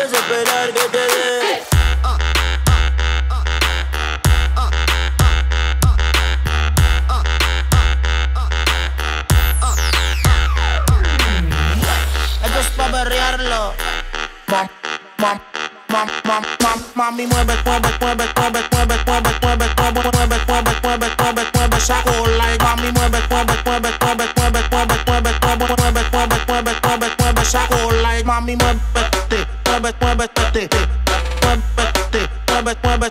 puedes esperar que te dé. Esto es pa' perrearlo. Mami, mueve, mueve, mueve, mueve, mueve, mueve, mueve, mueve, mueve, mueve, mueve, mueve, mueve, saco like. Mami, mueve, mueve, mueve, mueve, mueve, mueve, mueve, mueve, mueve, mueve, mueve, mueve, mueve, saco like. Mami, mueve, mueve, mueve, mueve, mueve, mueve, mueve,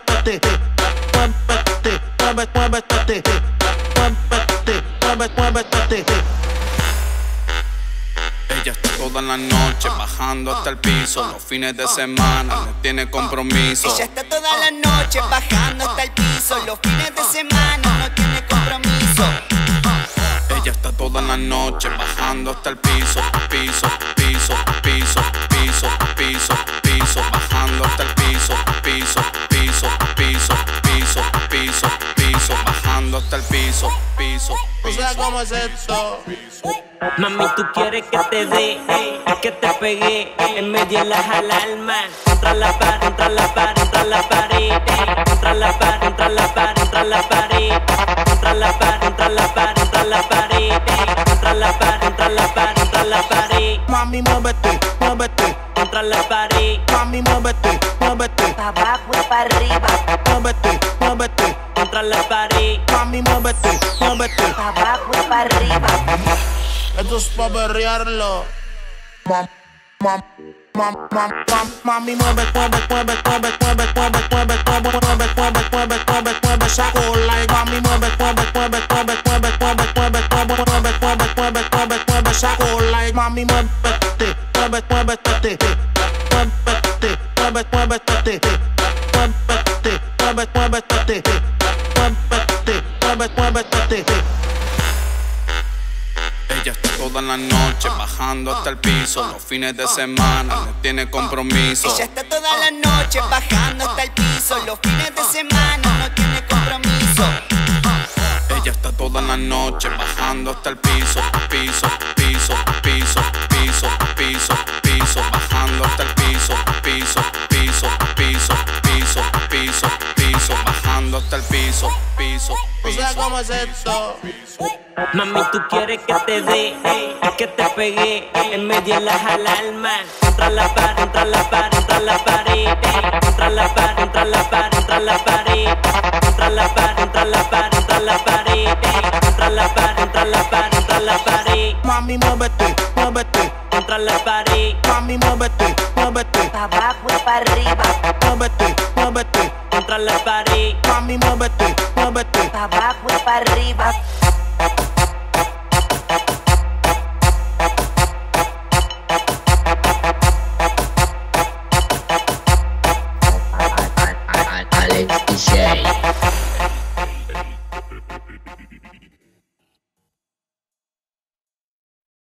mueve, mueve, mueve. Ella está toda la noche bajando hasta el piso. Los fines de semana no tiene compromiso. Ella está toda la noche bajando hasta el piso. Los fines de semana no tiene compromiso. Ella está toda la noche bajando hasta el piso. Piso, piso, piso, piso, piso, piso. Bajando hasta el piso. Piso, piso, piso, piso, piso, piso. Bajando hasta el piso. Piso, ¿Tú sabes cómo es esto? Mami, tú quieres que te dé, que te pegue en medio de las alarmas. Contra la pared, contra la pared, contra la pared, contra la pared, contra la pared, contra la pared, contra la pared, contra la pared, contra la pared, contra la pared, contra la pared, contra la pared. Mami, muévete, muévete. Contra la pared. Mami, muévete, muévete. Pa' abajo y pa' arriba. Muévete, muévete. Contra la pared. Mami, muévete, muévete. Pa' abajo y pa' arriba. Esto es pa' perrearlo. Mami, mueve, mueve, mueve, mueve, mueve, mueve, mueve, mueve, mueve, mueve, mueve, mueve, mueve, saco like. Mami, mueve, mueve, mueve, mueve, mueve, mueve, mueve, mueve, mueve, mueve, mueve, mueve, mueve, saco like. Mami, muévete, mueve, muévete, muévete, mueve, muévete, muévete, mueve, muévete, mueve, muévete. ella está toda la noche bajando hasta el piso. Los fines de semana no tiene compromiso. Ella está toda la noche bajando hasta el piso. Los fines de semana no tiene compromiso. Ella está toda la noche bajando hasta el piso. Piso, piso, piso, piso, piso, piso. Bajando hasta el piso. Piso, piso, piso, piso, piso, piso. Bajando hasta el piso. Piso, ¿Tú sabes piso. cómo es esto? Mami, tú quieres que te dé, que te pegue en medio de las alarmas. Contra la pared, contra la pared, contra la pared, contra la pared, contra la pared, contra la pared, contra la pared, contra la pared, contra la pared, contra la pared, contra la pared, contra la pared. Mami, muévete, muévete. Contra la pared. Mami, muévete, muévete. Pa' abajo y pa' arriba. Muévete, muévete. Contra la pared. Mami, muévete, muévete. Pa' abajo y pa' arriba. Alex DJ.